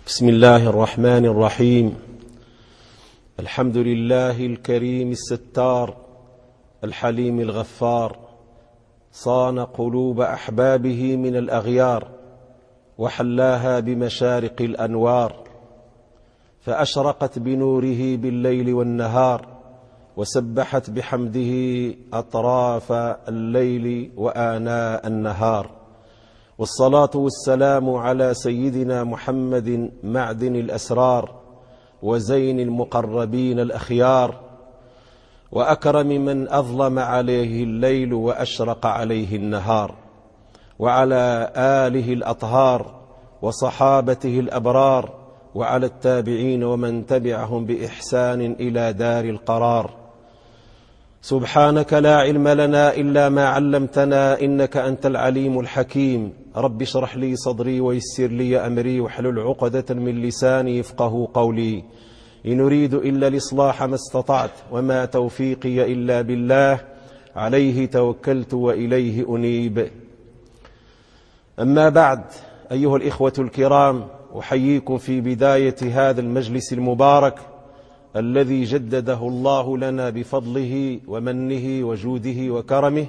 بسم الله الرحمن الرحيم. الحمد لله الكريم الستار الحليم الغفار، صان قلوب أحبابه من الأغيار وحلاها بمشارق الأنوار، فأشرقت بنوره بالليل والنهار، وسبحت بحمده أطراف الليل وآناء النهار. والصلاة والسلام على سيدنا محمد معدن الأسرار وزين المقربين الأخيار، وأكرم من أظلم عليه الليل وأشرق عليه النهار، وعلى آله الأطهار وصحابته الأبرار، وعلى التابعين ومن تبعهم بإحسان إلى دار القرار. سبحانك لا علم لنا إلا ما علمتنا إنك أنت العليم الحكيم. رب اشرح لي صدري ويسر لي أمري واحلل عقدة من لساني يفقه قولي. إن أريد إلا الإصلاح ما استطعت وما توفيقي إلا بالله، عليه توكلت وإليه أنيب. أما بعد، أيها الإخوة الكرام، أحييكم في بداية هذا المجلس المبارك الذي جدده الله لنا بفضله ومنه وجوده وكرمه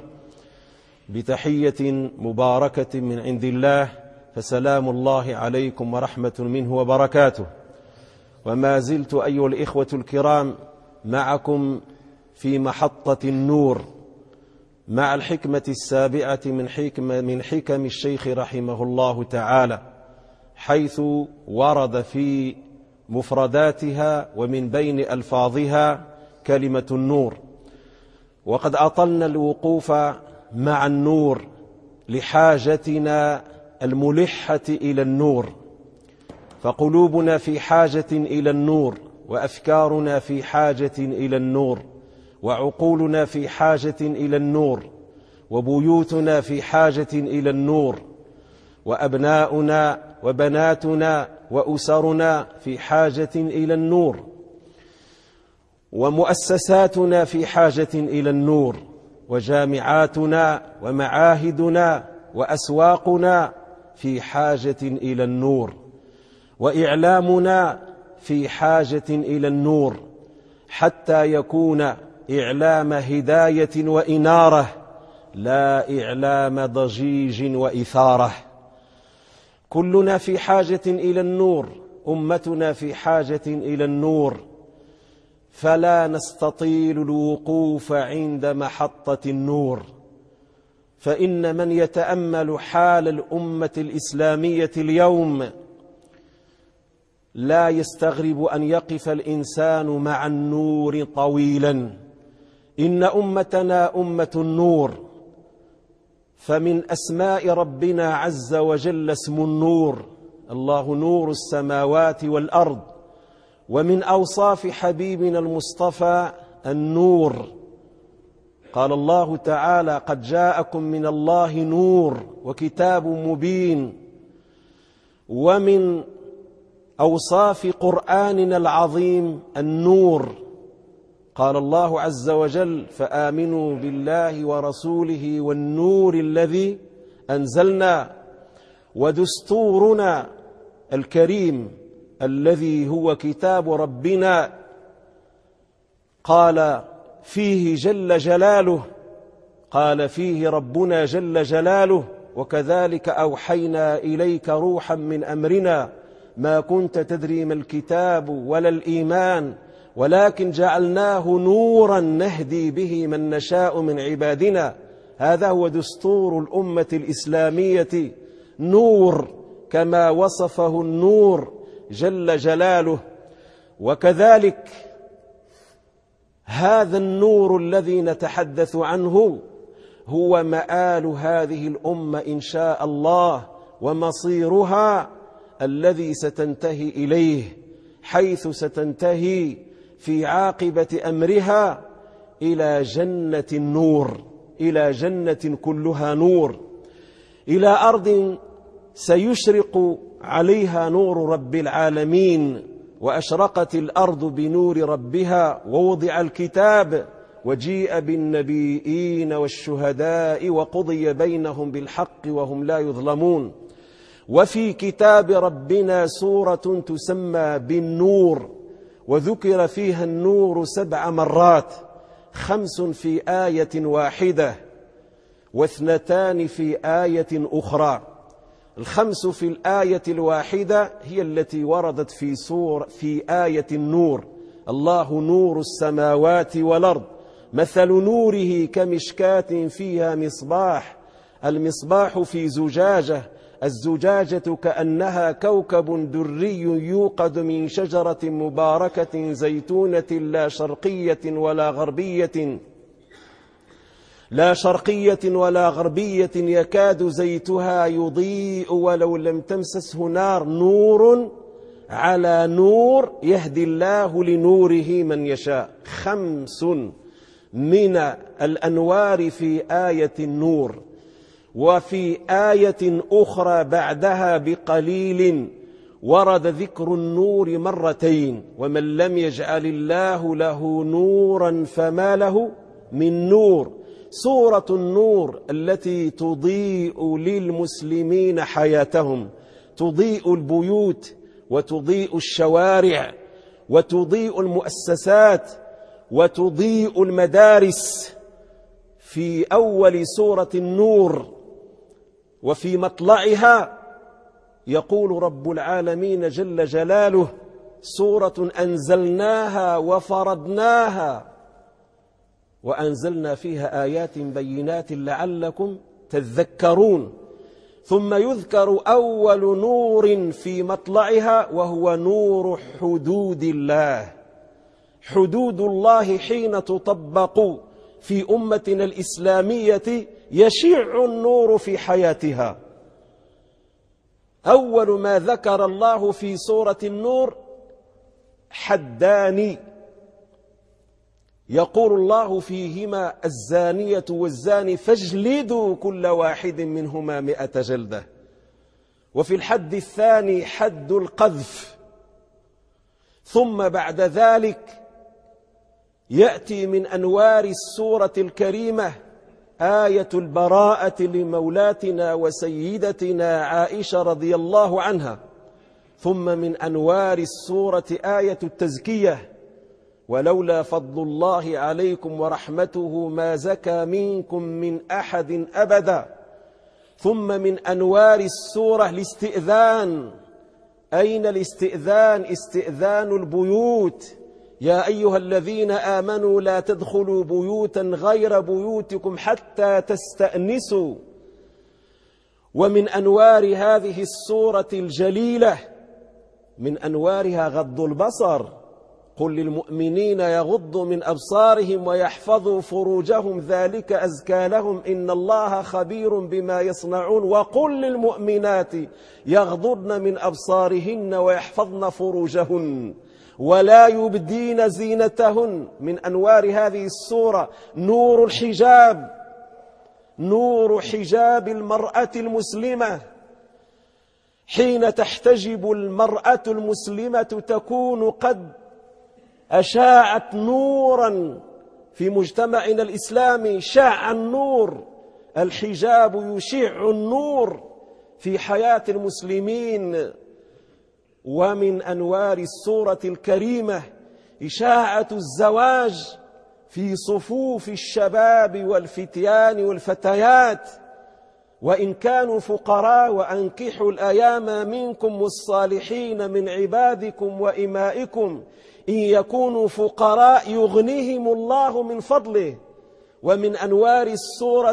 بتحية مباركة من عند الله، فسلام الله عليكم ورحمة منه وبركاته. وما زلت أيها الإخوة الكرام معكم في محطة النور مع الحكمة السابعة من حكم الشيخ رحمه الله تعالى، حيث ورد في مفرداتها ومن بين ألفاظها كلمة النور. وقد أطلنا الوقوف مع النور لحاجتنا الملحة إلى النور، فقلوبنا في حاجة إلى النور، وأفكارنا في حاجة إلى النور، وعقولنا في حاجة إلى النور، وبيوتنا في حاجة إلى النور، وأبناؤنا وبناتنا وأسرنا في حاجة إلى النور، ومؤسساتنا في حاجة إلى النور، وجامعاتنا ومعاهدنا وأسواقنا في حاجة إلى النور، وإعلامنا في حاجة إلى النور، حتى يكون إعلام هداية وإنارة، لا إعلام ضجيج وإثارة. كلنا في حاجة إلى النور، أمتنا في حاجة إلى النور، فلا نستطيل الوقوف عند محطة النور. فإن من يتأمل حال الأمة الإسلامية اليوم لا يستغرب أن يقف الإنسان مع النور طويلا. إن أمتنا أمة النور، فمن أسماء ربنا عز وجل اسم النور، الله نور السماوات والأرض. ومن أوصاف حبيبنا المصطفى النور، قال الله تعالى: قد جاءكم من الله نور وكتاب مبين. ومن أوصاف قرآننا العظيم النور، قال الله عز وجل: فآمنوا بالله ورسوله والنور الذي أنزلنا. ودستورنا الكريم الذي هو كتاب ربنا، قال فيه جل جلاله، قال فيه ربنا جل جلاله: وكذلك أوحينا إليك روحا من أمرنا ما كنت تدري ما الكتاب ولا الإيمان ولكن جعلناه نورا نهدي به من نشاء من عبادنا. هذا هو دستور الأمة الإسلامية، نور كما وصفه النور جل جلاله. وكذلك هذا النور الذي نتحدث عنه هو مآل هذه الأمة إن شاء الله، ومصيرها الذي ستنتهي إليه، حيث ستنتهي في عاقبة أمرها إلى جنة النور، إلى جنة كلها نور، إلى أرض سيشرق عليها نور رب العالمين. وأشرقت الأرض بنور ربها، ووضع الكتاب، وجيء بالنبيين والشهداء، وقضي بينهم بالحق وهم لا يظلمون. وفي كتاب ربنا سورة تسمى بالنور، وذكر فيها النور 7 مرات، 5 في آية واحدة و2 في آية أخرى. 5 في الآية الواحدة هي التي وردت في آية النور: الله نور السماوات والأرض مثل نوره كمشكاة فيها مصباح، المصباح في زجاجة، الزجاجة كأنها كوكب دري يوقد من شجرة مباركة زيتونة لا شرقية ولا غربية يكاد زيتها يضيء ولو لم تمسسه نار، نور على نور يهدي الله لنوره من يشاء. 5 من الأنوار في آية النور. وفي آية أخرى بعدها بقليل ورد ذكر النور مرتين: ومن لم يجعل الله له نورا فما له من نور. سورة النور التي تضيء للمسلمين حياتهم، تضيء البيوت وتضيء الشوارع وتضيء المؤسسات وتضيء المدارس. في أول سورة النور وفي مطلعها يقول رب العالمين جل جلاله: سورة أنزلناها وفرضناها وأنزلنا فيها آيات بينات لعلكم تذكرون. ثم يذكر أول نور في مطلعها وهو نور حدود الله. حدود الله حين تطبق في أمتنا الإسلامية يشع النور في حياتها. أول ما ذكر الله في سورة النور حدان يقول الله فيهما: الزانية والزاني فاجلدوا كل واحد منهما 100 جلدة. وفي الحد الثاني حد القذف. ثم بعد ذلك يأتي من أنوار السورة الكريمة آية البراءة لمولاتنا وسيدتنا عائشة رضي الله عنها. ثم من أنوار السورة آية التزكية: ولولا فضل الله عليكم ورحمته ما زكى منكم من أحد أبدا. ثم من أنوار السورة الاستئذان. أين الاستئذان؟ استئذان البيوت: يا أيها الذين آمنوا لا تدخلوا بيوتا غير بيوتكم حتى تستأنسوا. ومن أنوار هذه السورة الجليلة من أنوارها غض البصر: قل للمؤمنين يغضوا من أبصارهم ويحفظوا فروجهم ذلك أزكى لهم إن الله خبير بما يصنعون. وقل للمؤمنات يغضضن من أبصارهن ويحفظن فروجهن ولا يبدين زينتهن. من أنوار هذه السورة نور الحجاب، نور حجاب المرأة المسلمة. حين تحتجب المرأة المسلمة تكون قد أشاعت نورا في مجتمعنا الإسلامي. شاع النور، الحجاب يشع النور في حياة المسلمين. ومن أنوار السورة الكريمة إشاعة الزواج في صفوف الشباب والفتيان والفتيات وإن كانوا فقراء: وأنكحوا الأيام منكم والصالحين من عبادكم وإمائكم إن يكونوا فقراء يغنيهم الله من فضله. ومن أنوار السورة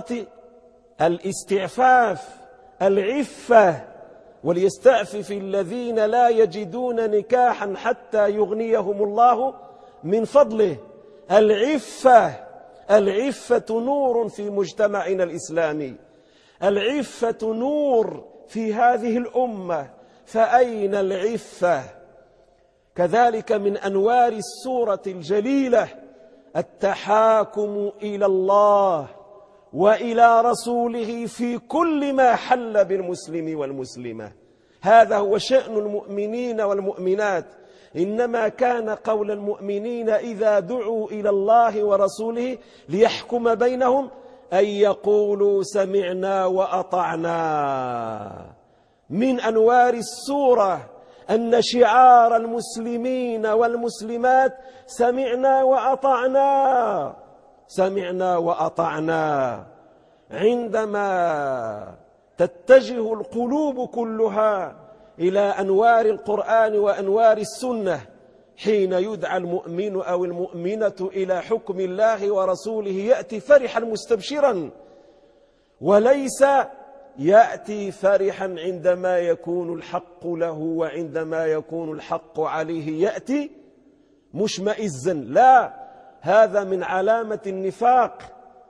الاستعفاف، العفة: وليستعفف الذين لا يجدون نكاحا حتى يغنيهم الله من فضله. العفة، العفة نور في مجتمعنا الإسلامي، العفة نور في هذه الأمة، فأين العفة؟ كذلك من أنوار السورة الجليلة التحاكم إلى الله وإلى رسوله في كل ما حل بالمسلم والمسلمة. هذا هو شأن المؤمنين والمؤمنات. إنما كان قول المؤمنين إذا دعوا إلى الله ورسوله ليحكم بينهم أن يقولوا سمعنا وأطعنا. من أنوار السورة أن شعار المسلمين والمسلمات سمعنا وأطعنا، سمعنا وأطعنا. عندما تتجه القلوب كلها إلى أنوار القرآن وأنوار السنة، حين يدعى المؤمن أو المؤمنة إلى حكم الله ورسوله يأتي فرحا مستبشرا، وليس يأتي فرحا عندما يكون الحق له وعندما يكون الحق عليه يأتي مشمئزا. لا، هذا من علامة النفاق.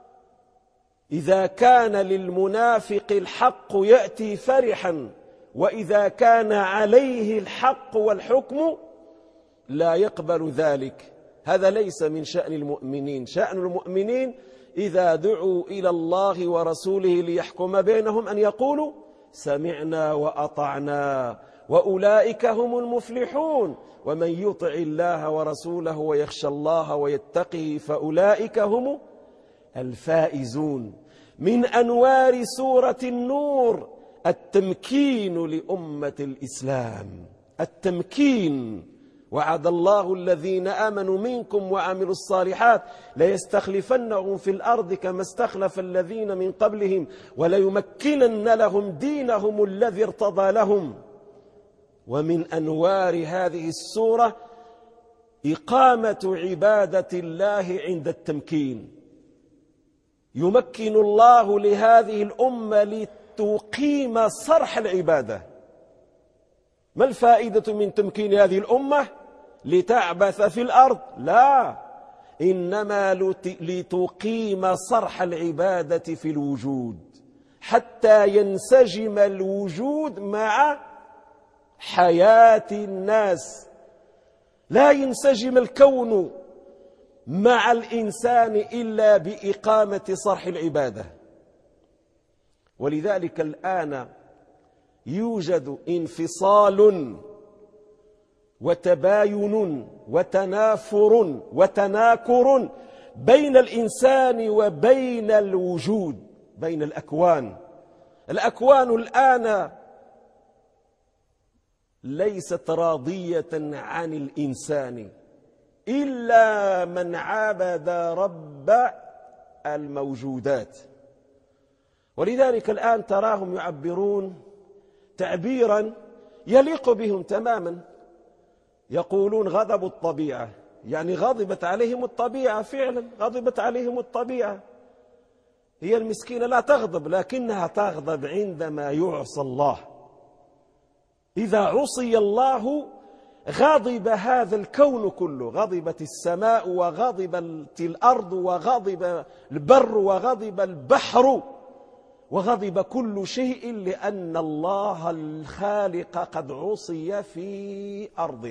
إذا كان للمنافق الحق يأتي فرحا، وإذا كان عليه الحق والحكم لا يقبل ذلك. هذا ليس من شأن المؤمنين. شأن المؤمنين إذا دعوا إلى الله ورسوله ليحكم بينهم أن يقولوا سمعنا وأطعنا، وأولئك هم المفلحون. ومن يطع الله ورسوله ويخشى الله ويتقه فأولئك هم الفائزون. من أنوار سورة النور التمكين لأمة الإسلام، التمكين. وعد الله الذين آمنوا منكم وعملوا الصالحات ليستخلفنهم في الأرض كما استخلف الذين من قبلهم وليمكنن لهم دينهم الذي ارتضى لهم. ومن أنوار هذه السورة إقامة عبادة الله عند التمكين. يمكن الله لهذه الأمة لتقيم صرح العبادة. ما الفائدة من تمكين هذه الأمة؟ لتعبث في الأرض؟ لا، إنما لتقيم صرح العبادة في الوجود، حتى ينسجم الوجود مع حياة الناس. لا ينسجم الكون مع الإنسان إلا بإقامة صرح العبادة. ولذلك الآن يوجد انفصال وتباين وتنافر وتناكر بين الإنسان وبين الوجود، بين الأكوان. الأكوان الآن ليست راضية عن الإنسان إلا من عبد رب الموجودات. ولذلك الآن تراهم يعبرون تعبيرا يليق بهم تماما. يقولون غضب الطبيعة، يعني غضبت عليهم الطبيعة. فعلا غضبت عليهم الطبيعة. هي المسكينة لا تغضب، لكنها تغضب عندما يعصى الله. إذا عصي الله غضب هذا الكون كله، غضبت السماء وغضبت الأرض وغضب البر وغضب البحر وغضب كل شيء، لأن الله الخالق قد عصي في أرضه.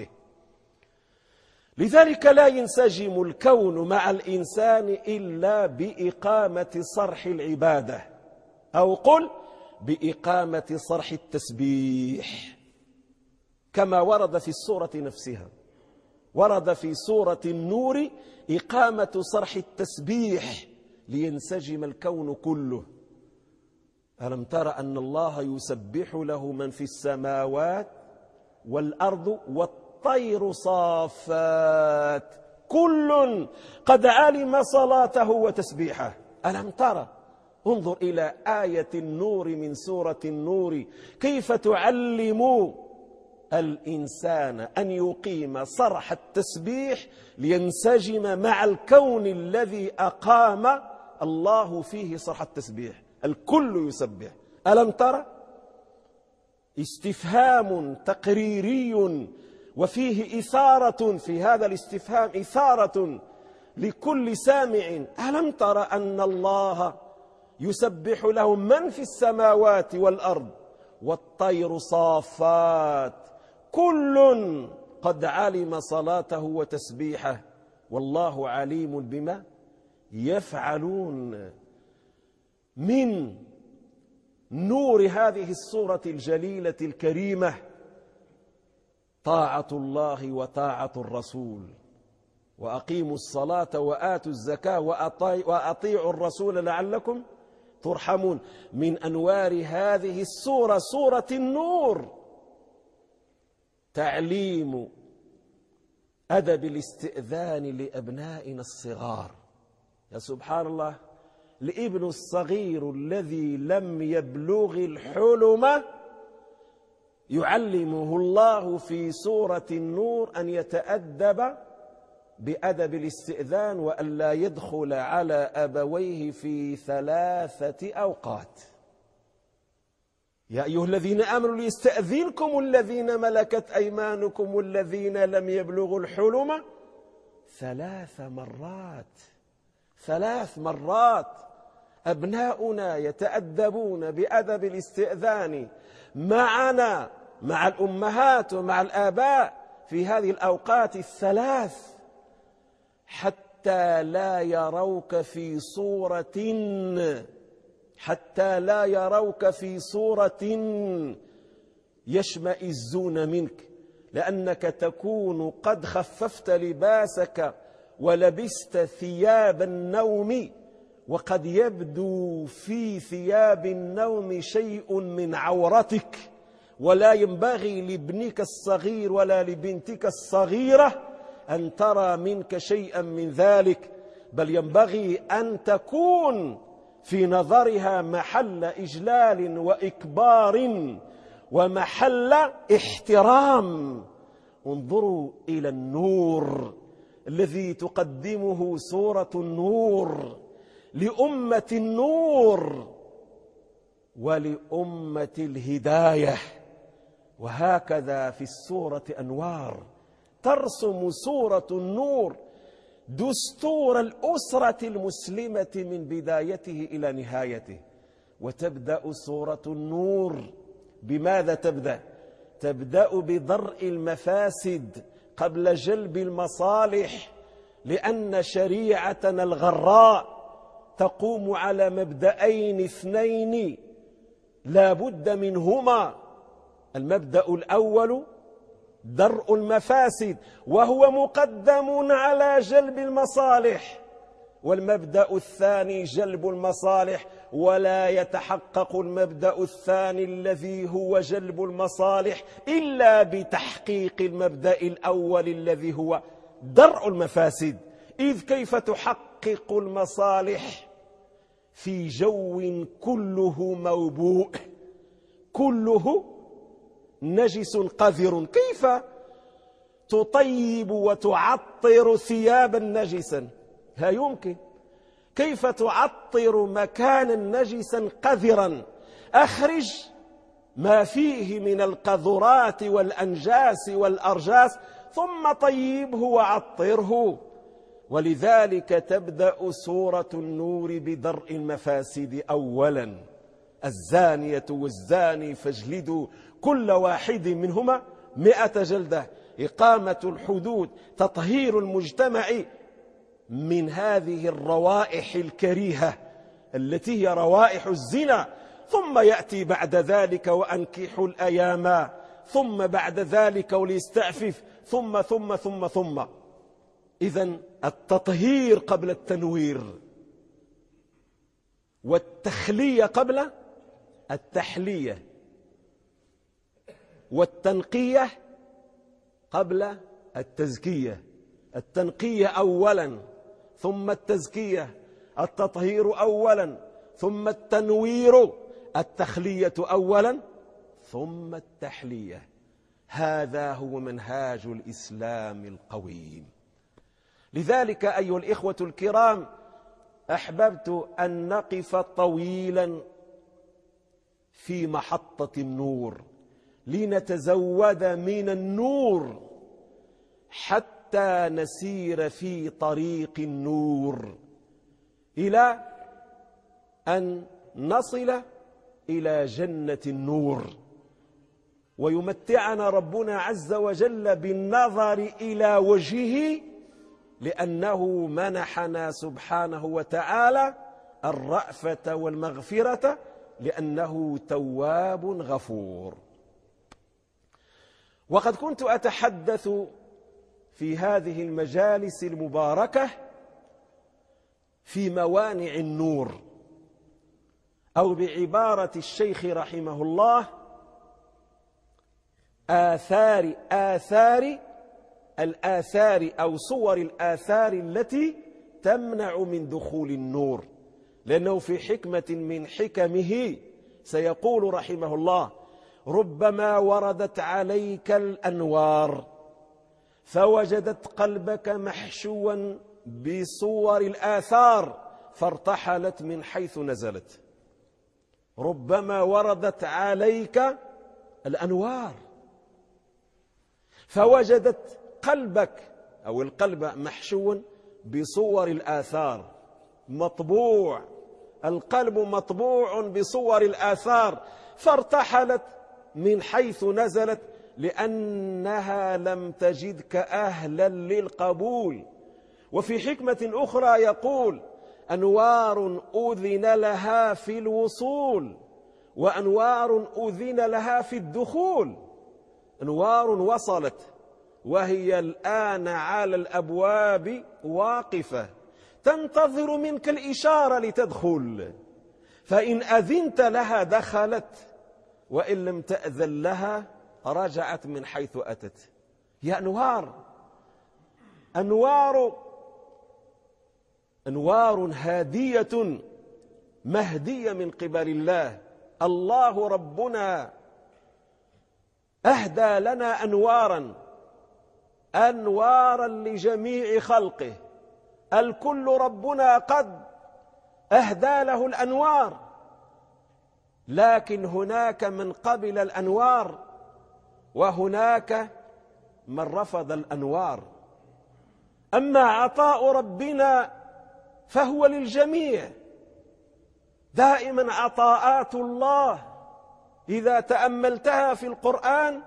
لذلك لا ينسجم الكون مع الإنسان إلا بإقامة صرح العبادة، أو قل بإقامة صرح التسبيح، كما ورد في السورة نفسها. ورد في سورة النور إقامة صرح التسبيح لينسجم الكون كله. ألم تر أن الله يسبح له من في السماوات والأرض والطير صافات كل قد علم صلاته وتسبيحه. ألم تر؟ انظر إلى آية النور من سورة النور كيف تعلم الإنسان أن يقيم صرح التسبيح لينسجم مع الكون الذي أقام الله فيه صرح التسبيح. الكل يسبح. ألم ترى؟ استفهام تقريري وفيه إثارة، في هذا الاستفهام إثارة لكل سامع. ألم ترى أن الله يسبح له من في السماوات والأرض والطير صافات كل قد علم صلاته وتسبيحه والله عليم بما يفعلون. من نور هذه السورة الجليلة الكريمة طاعة الله وطاعة الرسول. وأقيموا الصلاة وآتوا الزكاة وأطيعوا الرسول لعلكم ترحمون. من أنوار هذه السورة، سورة النور، تعليم أدب الاستئذان لأبنائنا الصغار. يا سبحان الله، الابن الصغير الذي لم يبلغ الحلم يعلمه الله في سورة النور أن يتأدب بأدب الاستئذان، وأن لا يدخل على أبويه في 3 أوقات. يا أيها الذين آمنوا ليستأذنكم الذين ملكت أيمانكم والذين لم يبلغوا الحلم 3 مرات. 3 مرات أبناؤنا يتأدبون بأدب الاستئذان معنا، مع الأمهات ومع الآباء في هذه الأوقات الثلاث، حتى لا يروك في صورة يشمئزون منك، لأنك تكون قد خففت لباسك ولبست ثياب النوم، وقد يبدو في ثياب النوم شيء من عورتك، ولا ينبغي لابنك الصغير ولا لبنتك الصغيرة أن ترى منك شيئا من ذلك، بل ينبغي أن تكون في نظرها محل إجلال وإكبار ومحل احترام. انظروا إلى النور الذي تقدمه سورة النور لأمة النور ولأمة الهداية. وهكذا في السورة أنوار ترسم سورة النور دستور الأسرة المسلمة من بدايته إلى نهايته. وتبدأ سورة النور بماذا؟ تبدأ بدرء المفاسد قبل جلب المصالح، لأن شريعتنا الغراء تقوم على مبدأين 2 لا بد منهما. المبدأ الأول درء المفاسد، وهو مقدم على جلب المصالح، والمبدأ الثاني جلب المصالح، ولا يتحقق المبدأ الثاني الذي هو جلب المصالح إلا بتحقيق المبدأ الأول الذي هو درء المفاسد. إذ كيف تحقق المصالح في جو كله موبوء، كله نجس قذر؟ كيف تطيب وتعطر ثيابا نجسا؟ لا يمكن. كيف تعطر مكانا نجسا قذرا؟ أخرج ما فيه من القذرات والأنجاس والأرجاس ثم طيبه وعطره. ولذلك تبدأ سورة النور بدرء المفاسد أولا: الزانية والزاني فاجلدوا كل واحد منهما 100 جلدة. إقامة الحدود، تطهير المجتمع من هذه الروائح الكريهة التي هي روائح الزنا. ثم يأتي بعد ذلك وأنكحوا الأيام، ثم بعد ذلك وليستعفف، ثم. إذن التطهير قبل التنوير، والتخلية قبل التحلية، والتنقية قبل التزكية. التنقية أولا ثم التزكية، التطهير أولا ثم التنوير، التخلية أولا ثم التحلية. هذا هو منهاج الإسلام القويم. لذلك أيها الإخوة الكرام، أحببت أن نقف طويلا في محطة النور لنتزود من النور حتى نسير في طريق النور إلى أن نصل إلى جنة النور، ويمتعنا ربنا عز وجل بالنظر إلى وجهه، لأنه منحنا سبحانه وتعالى الرأفة والمغفرة، لأنه تواب غفور. وقد كنت أتحدث في هذه المجالس المباركة في موانع النور، أو بعبارة الشيخ رحمه الله الآثار أو صور الآثار التي تمنع من دخول النور، لأنه في حكمة من حكمه سيقول رحمه الله: ربما وردت عليك الأنوار فوجدت قلبك محشوا بصور الآثار فارتحلت من حيث نزلت. ربما وردت عليك الأنوار فوجدت قلبك أو القلب محشوا بصور الآثار، مطبوع، القلب مطبوع بصور الآثار فارتحلت من حيث نزلت، لأنها لم تجدك أهلا للقبول. وفي حكمة أخرى يقول: أنوار أذن لها في الوصول وأنوار أذن لها في الدخول. أنوار وصلت وهي الآن على الأبواب واقفة تنتظر منك الإشارة لتدخل، فإن أذنت لها دخلت، وإن لم تأذن لها رجعت من حيث أتت. هي أنوار هادية مهدية من قبل الله. الله ربنا أهدى لنا أنوارا لجميع خلقه، الكل ربنا قد أهدى له الأنوار، لكن هناك من قبل الأنوار وهناك من رفض الأنوار. أما عطاء ربنا فهو للجميع. دائما عطاءات الله إذا تأملتها في القرآن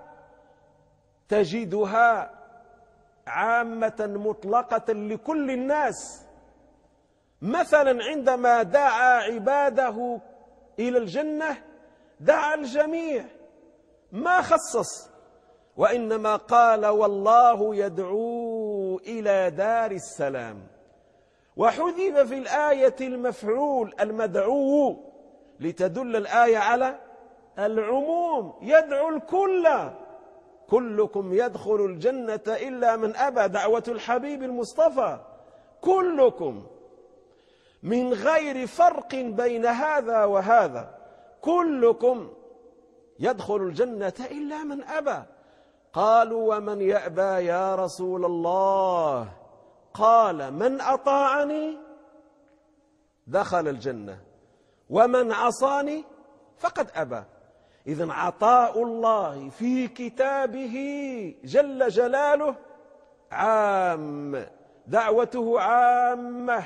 تجدها عامة مطلقة لكل الناس. مثلا عندما دعا عباده إلى الجنة دعا الجميع، ما خصص، وإنما قال: والله يدعو إلى دار السلام. وحذف في الآية المفعول المدعو لتدل الآية على العموم، يدعو الكل، كلكم يدخل الجنة إلا من أبى، دعوة الحبيب المصطفى، كلكم من غير فرق بين هذا وهذا، كلكم يدخل الجنة إلا من أبى. قالوا: ومن يأبى يا رسول الله؟ قال: من أطاعني دخل الجنة ومن عصاني فقد أبى. إذن عطاء الله في كتابه جل جلاله عام، دعوته عامة،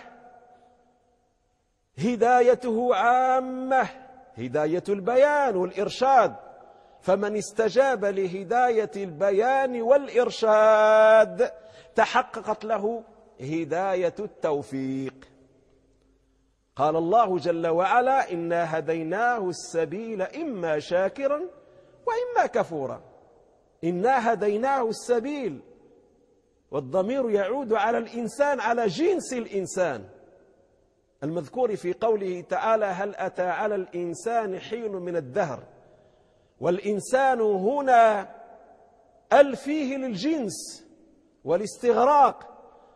هدايته عامة، هداية البيان والإرشاد، فمن استجاب لهداية البيان والإرشاد تحققت له هداية التوفيق. قال الله جل وعلا: إنا هديناه السبيل إما شاكرا وإما كفورا. إنا هديناه السبيل، والضمير يعود على الإنسان، على جنس الإنسان المذكور في قوله تعالى: هل أتى على الإنسان حين من الدهر. والإنسان هنا فيه للجنس والاستغراق،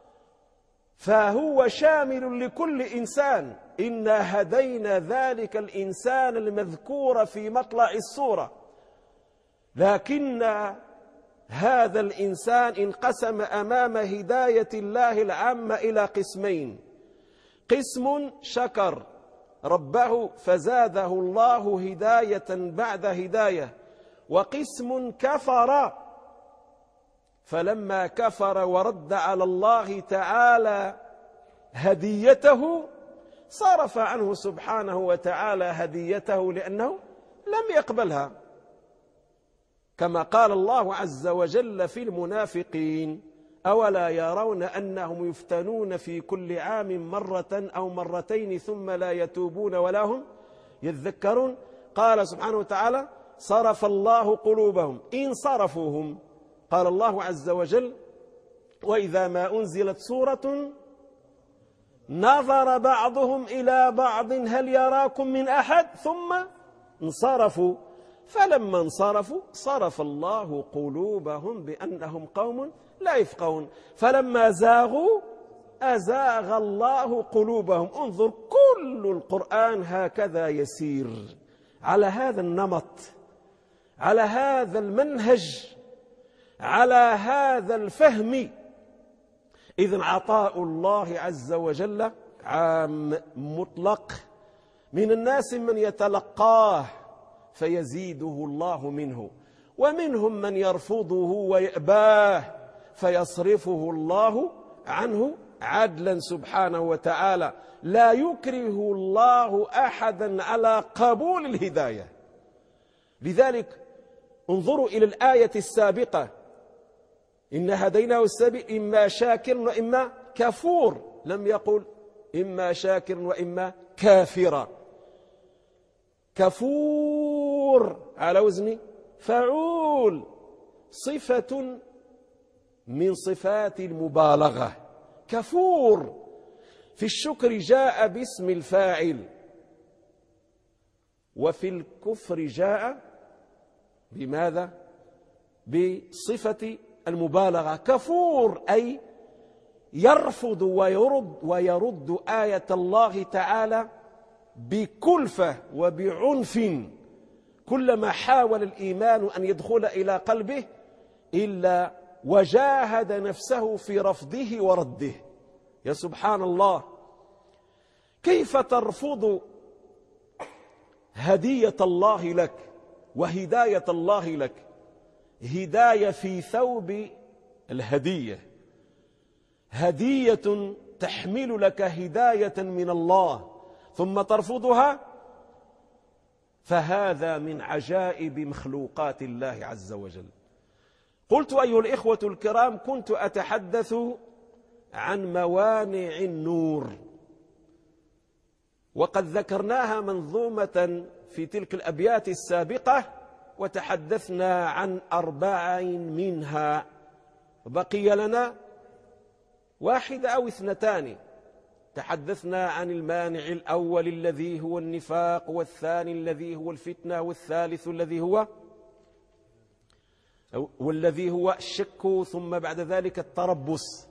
فهو شامل لكل إنسان. إنا هدينا ذلك الإنسان المذكور في مطلع السورة، لكن هذا الإنسان انقسم أمام هداية الله العامة إلى قسمين: قسم شكر ربه فزاده الله هداية بعد هداية، وقسم كفر فلما كفر ورد على الله تعالى هديته صرف عنه سبحانه وتعالى هديته لأنه لم يقبلها، كما قال الله عز وجل في المنافقين: أولا يرون أنهم يفتنون في كل عام مرة أو مرتين ثم لا يتوبون ولا هم يذكرون. قال سبحانه وتعالى: صرف الله قلوبهم، إن صرفوهم. قال الله عز وجل: وإذا ما أنزلت سورة نظر بعضهم إلى بعض هل يراكم من أحد ثم انصرفوا. فلما انصرفوا صرف الله قلوبهم بأنهم قوم لا يفقهون. فلما زاغوا أزاغ الله قلوبهم. انظر، كل القرآن هكذا يسير على هذا النمط، على هذا المنهج، على هذا الفهم. إذن عطاء الله عز وجل عام مطلق، من الناس من يتلقاه فيزيده الله منه، ومنهم من يرفضه ويأباه فيصرفه الله عنه عدلا سبحانه وتعالى. لا يكره الله أحدا على قبول الهداية. لذلك انظروا إلى الآية السابقة: إن هديناه السبيل إما شاكر وإما كفور. لم يقل إما شاكر وإما كافرا. كفور على وزن فعول، صفة من صفات المبالغة. كفور في الشكر جاء باسم الفاعل، وفي الكفر جاء بماذا؟ بصفة المبالغة. كفور أي يرفض ويرد آية الله تعالى بكلفة وبعنف. كلما حاول الإيمان أن يدخل إلى قلبه إلا وجاهد نفسه في رفضه ورده. يا سبحان الله، كيف ترفض هدية الله لك وهداية الله لك؟ هداية في ثوب الهدية، هدية تحمل لك هداية من الله ثم ترفضها، فهذا من عجائب مخلوقات الله عز وجل. قلت أيها الإخوة الكرام، كنت أتحدث عن موانع النور، وقد ذكرناها منظومة في تلك الأبيات السابقة، وتحدثنا عن 4 منها، بقي لنا 1 أو 2. تحدثنا عن المانع الأول الذي هو النفاق، والثاني الذي هو الفتنة، والثالث الذي هو الشك، ثم بعد ذلك التربص،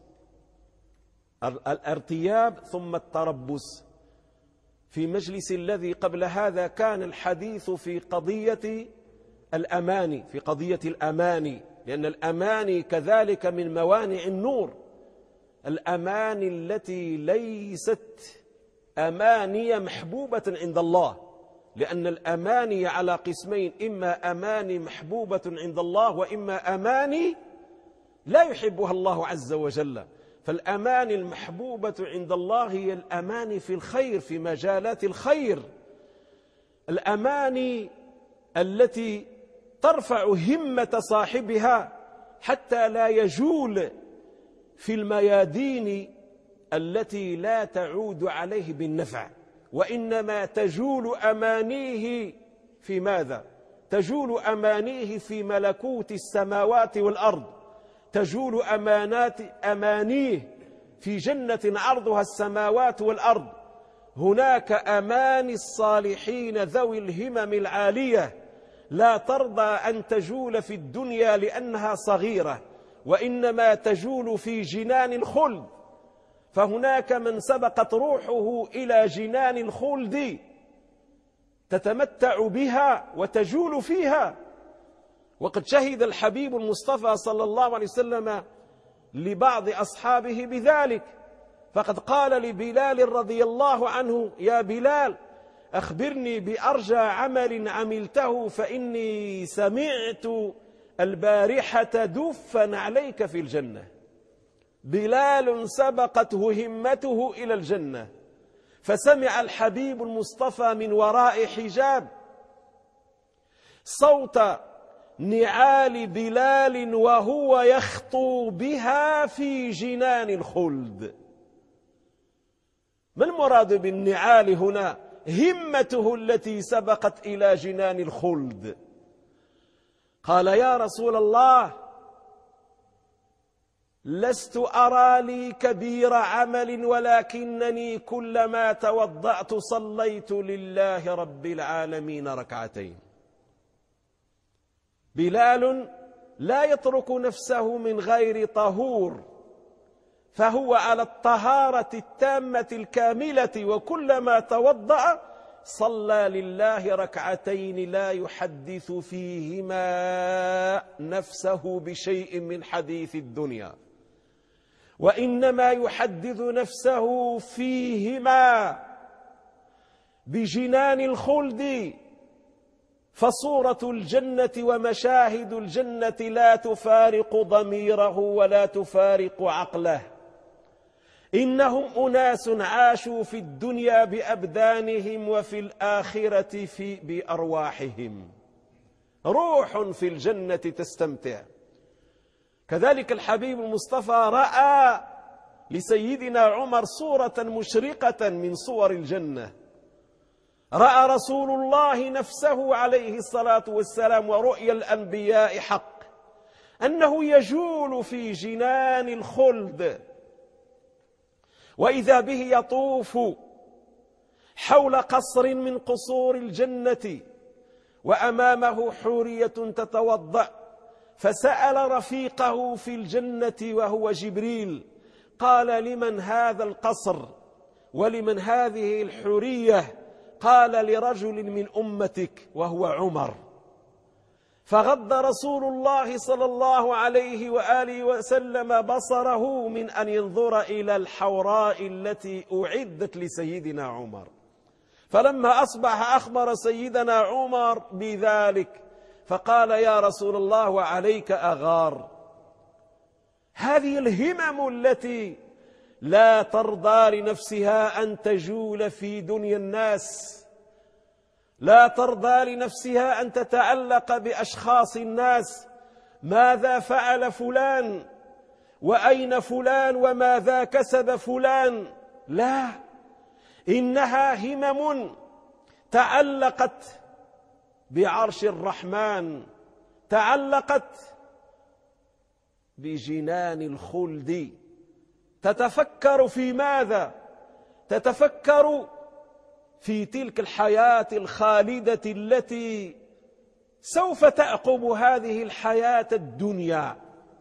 الارتياب ثم التربص. في مجلس الذي قبل هذا كان الحديث في قضية الأماني، في قضية الأماني، لأن الأماني كذلك من موانع النور. الأماني التي ليست أماني محبوبة عند الله، لأن الأماني على قسمين: إما أماني محبوبة عند الله، وإما أماني لا يحبها الله عز وجل. فالأماني المحبوبة عند الله هي الأماني في الخير، في مجالات الخير، الأماني التي ترفع همة صاحبها حتى لا يجول في الميادين التي لا تعود عليه بالنفع، وإنما تجول أمانيه في ماذا؟ تجول أمانيه في ملكوت السماوات والأرض، تجول أمانيه في جنة عرضها السماوات والأرض. هناك أماني الصالحين ذوي الهمم العالية لا ترضى أن تجول في الدنيا لأنها صغيرة، وإنما تجول في جنان الخلد. فهناك من سبقت روحه إلى جنان الخلد تتمتع بها وتجول فيها. وقد شهد الحبيب المصطفى صلى الله عليه وسلم لبعض أصحابه بذلك، فقد قال لبلال رضي الله عنه: يا بلال، أخبرني بأرجى عمل عملته، فإني سمعت البارحة دفا عليك في الجنة. بلال سبقته همته إلى الجنة، فسمع الحبيب المصطفى من وراء حجاب صوت نعال بلال وهو يخطو بها في جنان الخلد. ما المراد بالنعال هنا؟ همته التي سبقت إلى جنان الخلد. قال: يا رسول الله، لست أرى لي كبير عمل ولكنني كلما توضأت صليت لله رب العالمين ركعتين. بلال لا يترك نفسه من غير طهور، فهو على الطهارة التامة الكاملة، وكلما توضأ صلى لله ركعتين لا يحدث فيهما نفسه بشيء من حديث الدنيا، وإنما يحدث نفسه فيهما بجنان الخلد. فصورة الجنة ومشاهد الجنة لا تفارق ضميره ولا تفارق عقله. إنهم أناس عاشوا في الدنيا بأبدانهم وفي الآخرة بأرواحهم، روح في الجنة تستمتع. كذلك الحبيب المصطفى رأى لسيدنا عمر صورة مشرقة من صور الجنة. رأى رسول الله نفسه عليه الصلاة والسلام ورؤيا الأنبياء حق، أنه يجول في جنان الخلد، وإذا به يطوف حول قصر من قصور الجنة وأمامه حورية تتوضأ. فسأل رفيقه في الجنة وهو جبريل، قال: لمن هذا القصر ولمن هذه الحورية؟ قال: لرجل من أمتك وهو عمر. فغض رسول الله صلى الله عليه وآله وسلم بصره من أن ينظر إلى الحوراء التي أعدت لسيدنا عمر. فلما أصبح أخبر سيدنا عمر بذلك، فقال: يا رسول الله وعليك أغار. هذه الهمم التي لا ترضى لنفسها أن تجول في دنيا الناس، لا ترضى لنفسها أن تتعلق بأشخاص الناس، ماذا فعل فلان وأين فلان وماذا كسب فلان، لا، إنها همم تعلقت بعرش الرحمن، تعلقت بجنان الخلد. تتفكر في ماذا؟ تتفكر في تلك الحياة الخالدة التي سوف تعقب هذه الحياة الدنيا.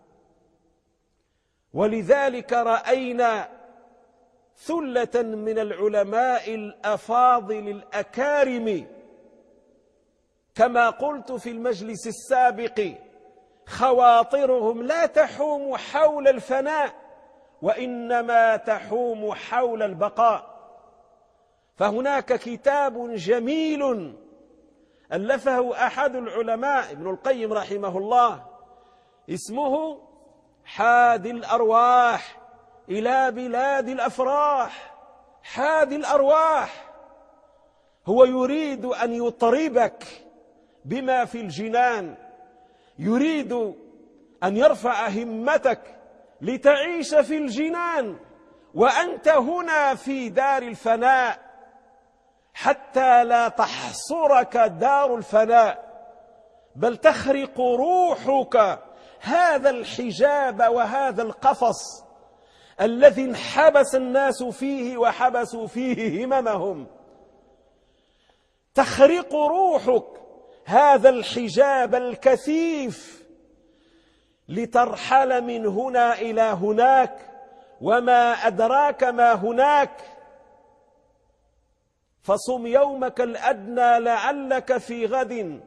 ولذلك رأينا ثلة من العلماء الأفاضل الأكارم، كما قلت في المجلس السابق، خواطرهم لا تحوم حول الفناء وإنما تحوم حول البقاء. فهناك كتاب جميل ألفه أحد العلماء ابن القيم رحمه الله، اسمه حادي الأرواح إلى بلاد الأفراح. حادي الأرواح هو يريد أن يطربك بما في الجنان، يريد أن يرفع همتك لتعيش في الجنان وأنت هنا في دار الفناء، حتى لا تحصرك دار الفناء، بل تخرق روحك هذا الحجاب وهذا القفص الذي انحبس الناس فيه وحبسوا فيه هممهم. تخرق روحك هذا الحجاب الكثيف لترحل من هنا إلى هناك، وما أدراك ما هناك. فصم يومك الأدنى لعلك في غد،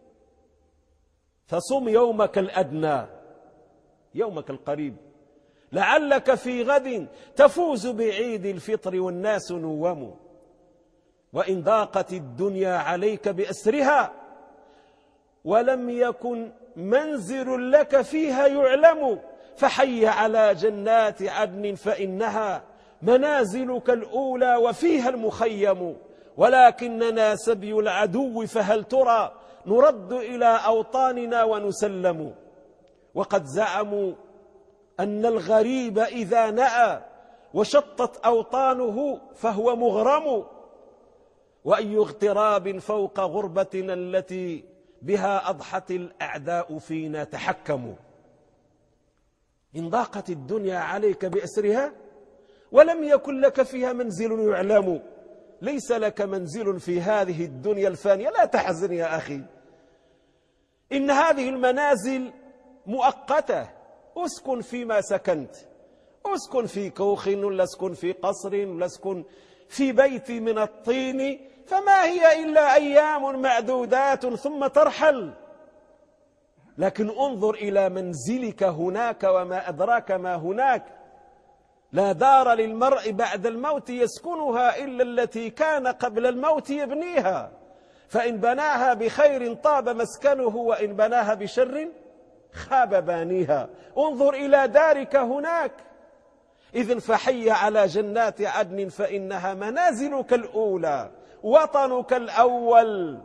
فصم يومك الأدنى، يومك القريب، لعلك في غد تفوز بعيد الفطر والناس نوم. وإن ضاقت الدنيا عليك بأسرها ولم يكن منزل لك فيها يعلم، فحي على جنات عدن فإنها منازلك الأولى وفيها المخيم. ولكننا سبي العدو فهل ترى نرد إلى أوطاننا ونسلم. وقد زعموا أن الغريب إذا نأى وشطت أوطانه فهو مغرم، وأي اغتراب فوق غربتنا التي بها أضحت الأعداء فينا تحكموا. إن ضاقت الدنيا عليك بأسرها ولم يكن لك فيها منزل يعلم، ليس لك منزل في هذه الدنيا الفانية، لا تحزن يا أخي، إن هذه المنازل مؤقتة. أسكن فيما سكنت، أسكن في كوخ ولا أسكن في قصر ولا أسكن في بيت من الطين، فما هي إلا أيام معدودات ثم ترحل. لكن انظر إلى منزلك هناك وما أدراك ما هناك. لا دار للمرء بعد الموت يسكنها إلا التي كان قبل الموت يبنيها، فإن بناها بخير طاب مسكنه وإن بناها بشر خاب بانيها. انظر إلى دارك هناك. إذن فحي على جنات عدن فإنها منازلك الأولى، وطنك الأول.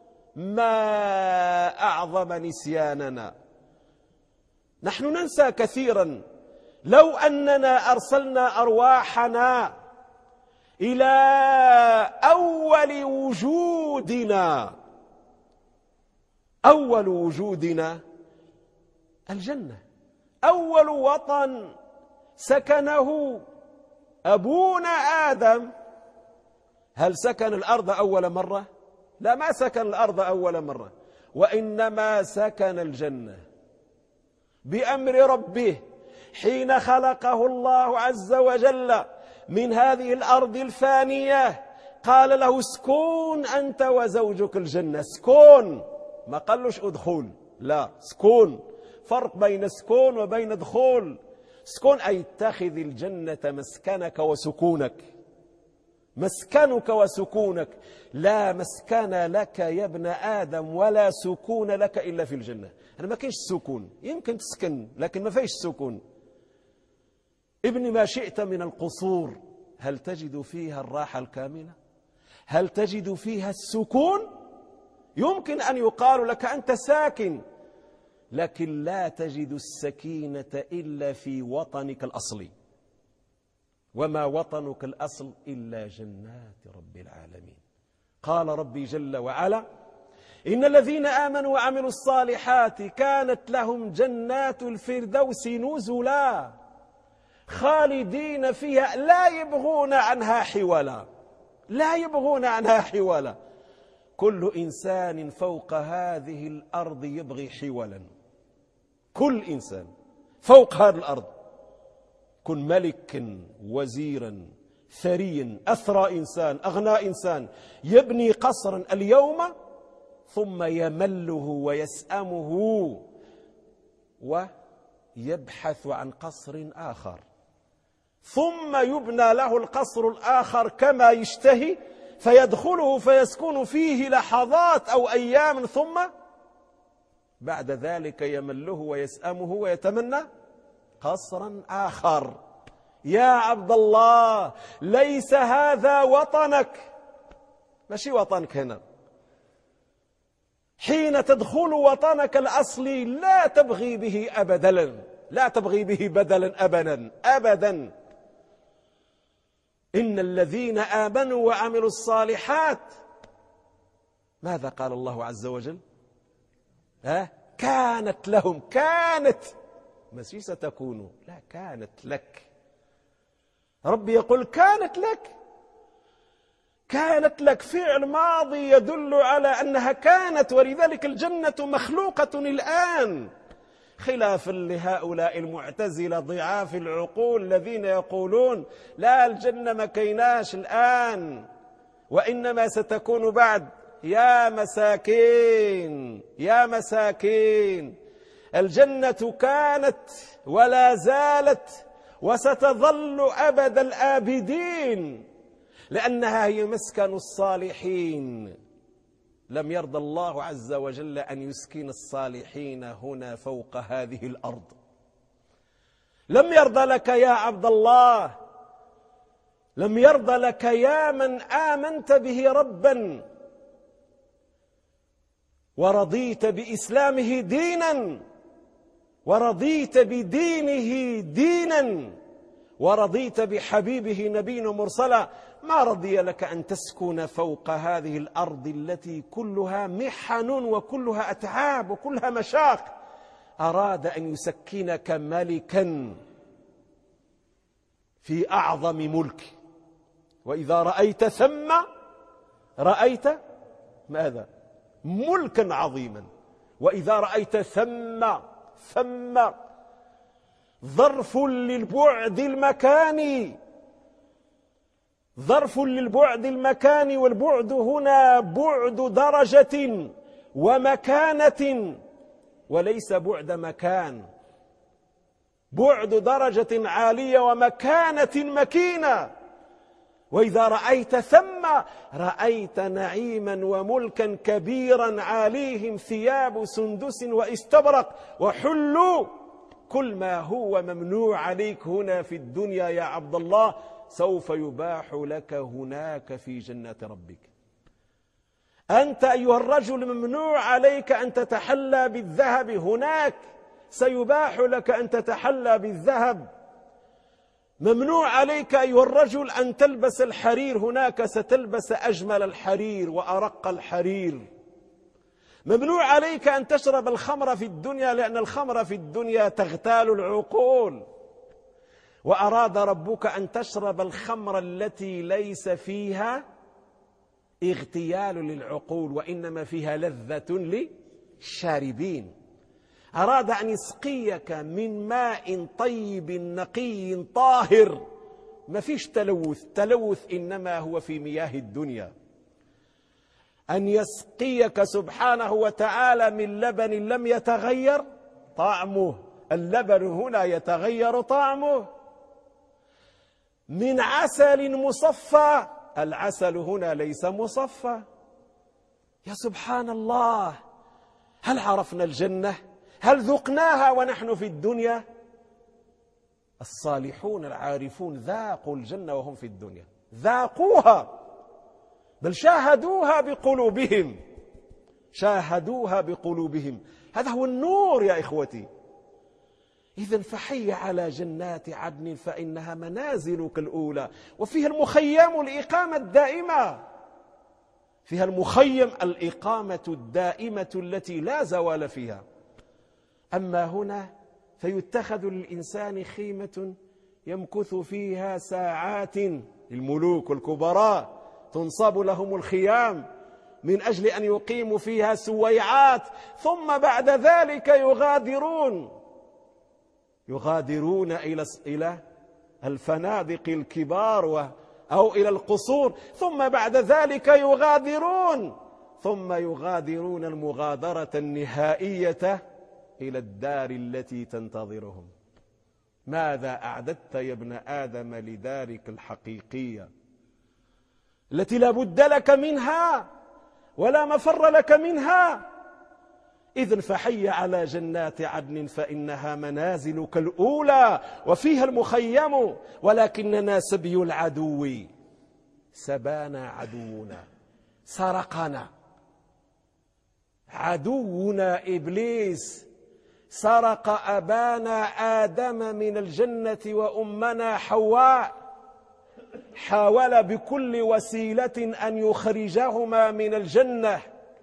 ما أعظم نسياننا، نحن ننسى كثيرا. لو أننا أرسلنا أرواحنا إلى أول وجودنا الجنة، أول وطن سكنه أبونا آدم. هل سكن الأرض أول مرة؟ لا، ما سكن الأرض أول مرة، وإنما سكن الجنة بأمر ربه حين خلقه الله عز وجل من هذه الأرض الفانية. قال له اسكن أنت وزوجك الجنة. اسكن، ما قالوش ادخل، لا، اسكن. فرق بين اسكن وبين ادخل. اسكن أي اتخذ الجنة مسكنك وسكونك، مسكنك وسكونك. لا مسكن لك يا ابن آدم ولا سكون لك إلا في الجنة. أنا ما كاينش سكون، يمكن تسكن لكن ما فيش سكون. ابن ما شئت من القصور، هل تجد فيها الراحة الكاملة؟ هل تجد فيها السكون؟ يمكن أن يقال لك أنت ساكن، لكن لا تجد السكينة إلا في وطنك الأصلي. وما وطنك الأصل إلا جنات رب العالمين. قال ربي جل وعلا إن الذين آمنوا وعملوا الصالحات كانت لهم جنات الفردوس نزلا خالدين فيها لا يبغون عنها حولا. لا يبغون عنها حولا. كل إنسان فوق هذه الأرض يبغي حولا. كل إنسان فوق هذه الأرض، كن ملك وزيرا ثريا أثرى إنسان أغنى إنسان، يبني قصرا اليوم ثم يمله ويسأمه ويبحث عن قصر آخر، ثم يبنى له القصر الآخر كما يشتهي فيدخله فيسكن فيه لحظات أو أيام، ثم بعد ذلك يمله ويسأمه ويتمنى قصرا آخر. يا عبد الله، ليس هذا وطنك، ماشي وطنك هنا. حين تدخل وطنك الأصلي لا تبغي به أبدا، لا تبغي به بدلا أبدا أبدا. إن الذين آمنوا وعملوا الصالحات، ماذا قال الله عز وجل؟ كانت لهم، كانت ماشي ستكون، لا، كانت لك. ربي يقول كانت لك، كانت لك فعل ماضي يدل على أنها كانت، ولذلك الجنة مخلوقة الآن، خلافا لهؤلاء المعتزلة ضعاف العقول الذين يقولون لا، الجنة ما كيناش الآن وإنما ستكون بعد. يا مساكين، يا مساكين، الجنة كانت ولا زالت وستظل أبد الآبدين، لأنها هي مسكن الصالحين. لم يرضى الله عز وجل أن يسكن الصالحين هنا فوق هذه الأرض. لم يرضى لك يا عبد الله، لم يرضى لك يا من آمنت به ربا ورضيت بإسلامه دينا، ورضيت بدينه دينا، ورضيت بحبيبه نبيا مرسلا. ما رضي لك أن تسكن فوق هذه الأرض التي كلها محن وكلها أتعاب وكلها مشاق. أراد أن يسكنك ملكا في أعظم ملك. وإذا رأيت ثم رأيت ماذا؟ ملكا عظيما. وإذا رأيت ثم ظرف للبعد المكاني، ظرف للبعد المكاني، والبعد هنا بعد درجة ومكانة وليس بعد مكان، بعد درجة عالية ومكانة مكينة. وإذا رأيت ثم رأيت نعيما وملكا كبيرا عاليهم ثياب سندس واستبرق وحلوا كل ما هو ممنوع عليك هنا في الدنيا يا عبد الله سوف يباح لك هناك في جنة ربك. أنت أيها الرجل ممنوع عليك أن تتحلى بالذهب، هناك سيباح لك أن تتحلى بالذهب. ممنوع عليك أيها الرجل أن تلبس الحرير، هناك ستلبس أجمل الحرير وأرق الحرير. ممنوع عليك أن تشرب الخمر في الدنيا، لأن الخمر في الدنيا تغتال العقول. وأراد ربك أن تشرب الخمر التي ليس فيها اغتيال للعقول وإنما فيها لذة للشاربين. أراد أن يسقيك من ماء طيب نقي طاهر، ما فيش تلوث إنما هو في مياه الدنيا. أن يسقيك سبحانه وتعالى من لبن لم يتغير طعمه، اللبن هنا يتغير طعمه. من عسل مصفى، العسل هنا ليس مصفى. يا سبحان الله، هل عرفنا الجنة؟ هل ذقناها ونحن في الدنيا؟ الصالحون العارفون ذاقوا الجنة وهم في الدنيا، ذاقوها بل شاهدوها بقلوبهم، شاهدوها بقلوبهم. هذا هو النور يا إخوتي. إذن فحي على جنات عدن فإنها منازلك الأولى، وفيها المخيم الإقامة الدائمة، فيها المخيم الإقامة الدائمة التي لا زوال فيها. أما هنا فيتخذ للإنسان خيمة يمكث فيها ساعات، الملوك والكبراء تنصب لهم الخيام من أجل أن يقيموا فيها سويعات، ثم بعد ذلك يغادرون إلى الفنادق الكبار أو إلى القصور، ثم بعد ذلك يغادرون المغادرة النهائية إلى الدار التي تنتظرهم. ماذا أعددت يا ابن آدم لدارك الحقيقية التي لا بد لك منها ولا مفر لك منها؟ إذن فحي على جنات عدن فإنها منازلك الأولى وفيها المخيم. ولكننا سبي العدو، سبانا عدونا، سرقنا عدونا إبليس، سرق أبانا آدم من الجنة وأمنا حواء، حاول بكل وسيلة أن يخرجهما من الجنة،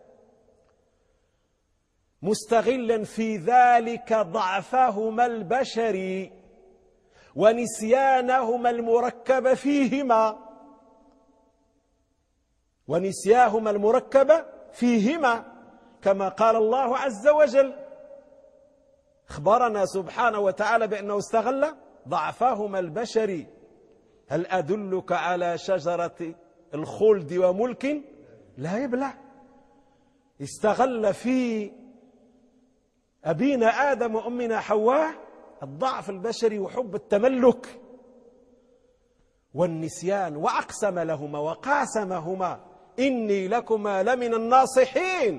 مستغلا في ذلك ضعفهما البشري ونسيانهما المركب فيهما، كما قال الله عز وجل، أخبرنا سبحانه وتعالى بأنه استغل ضعفهما البشري. هل أدلك على شجرة الخلد وملك لا يبلى؟ استغل في أبينا آدم وأمنا حواء الضعف البشري وحب التملك والنسيان، وأقسم لهما وقاسمهما إني لكما لمن الناصحين.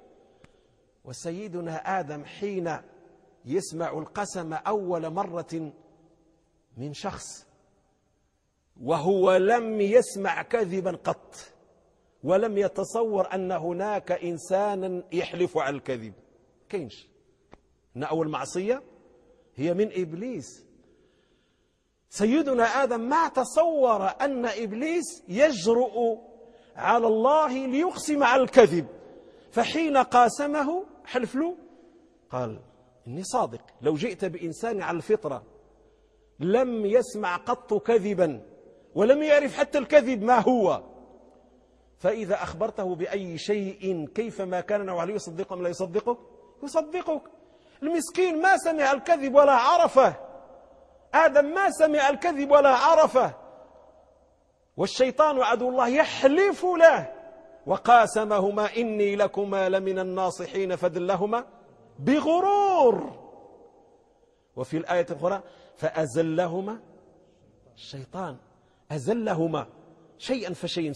وسيدنا آدم حين يسمع القسم أول مرة من شخص وهو لم يسمع كذبا قط، ولم يتصور أن هناك إنسانا يحلف على الكذب، كينش. إن أول معصية هي من إبليس. سيدنا آدم ما تصور أن إبليس يجرؤ على الله ليقسم على الكذب، فحين قاسمه حلف له قال إني صادق. لو جئت بإنسان على الفطرة لم يسمع قط كذبا ولم يعرف حتى الكذب ما هو، فإذا أخبرته بأي شيء كيفما كان نوعه يصدقه أم لا يصدقه؟ يصدقك. المسكين ما سمع الكذب ولا عرفه، آدم ما سمع الكذب ولا عرفه، والشيطان عدو الله يحلف له وقاسمهما إني لكما لمن الناصحين فدلهما بغرور. وفي الآية الأخرى فأزلهما الشيطان، أزلهما شيئا فشيئا.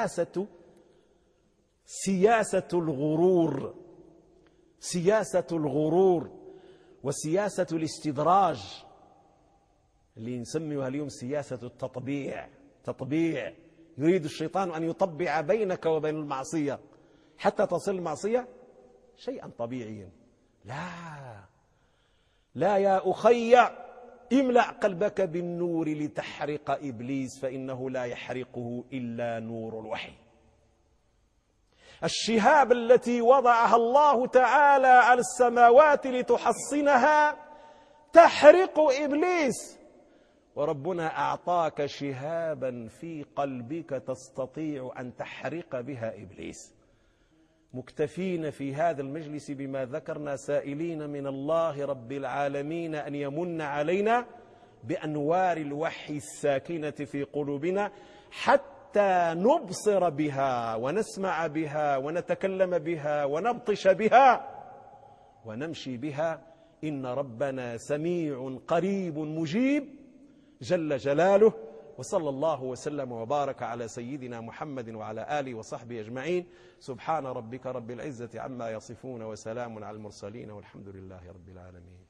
سياسة الغرور، سياسة الغرور وسياسة الاستدراج اللي نسميها اليوم سياسة التطبيع. تطبيع، يريد الشيطان أن يطبع بينك وبين المعصية حتى تصل المعصية شيئا طبيعيا. لا يا أخي، املأ قلبك بالنور لتحرق إبليس، فإنه لا يحرقه إلا نور الوحي. الشهاب التي وضعها الله تعالى على السماوات لتحصنها تحرق إبليس، وربنا أعطاك شهابا في قلبك تستطيع أن تحرق بها إبليس. مكتفين في هذا المجلس بما ذكرنا، سائلين من الله رب العالمين أن يمن علينا بأنوار الوحي الساكنة في قلوبنا حتى نبصر بها ونسمع بها ونتكلم بها ونبطش بها ونمشي بها. إن ربنا سميع قريب مجيب جل جلاله. وصلى الله وسلم وبارك على سيدنا محمد وعلى آله وصحبه أجمعين. سبحان ربك رب العزة عما يصفون وسلام على المرسلين والحمد لله رب العالمين.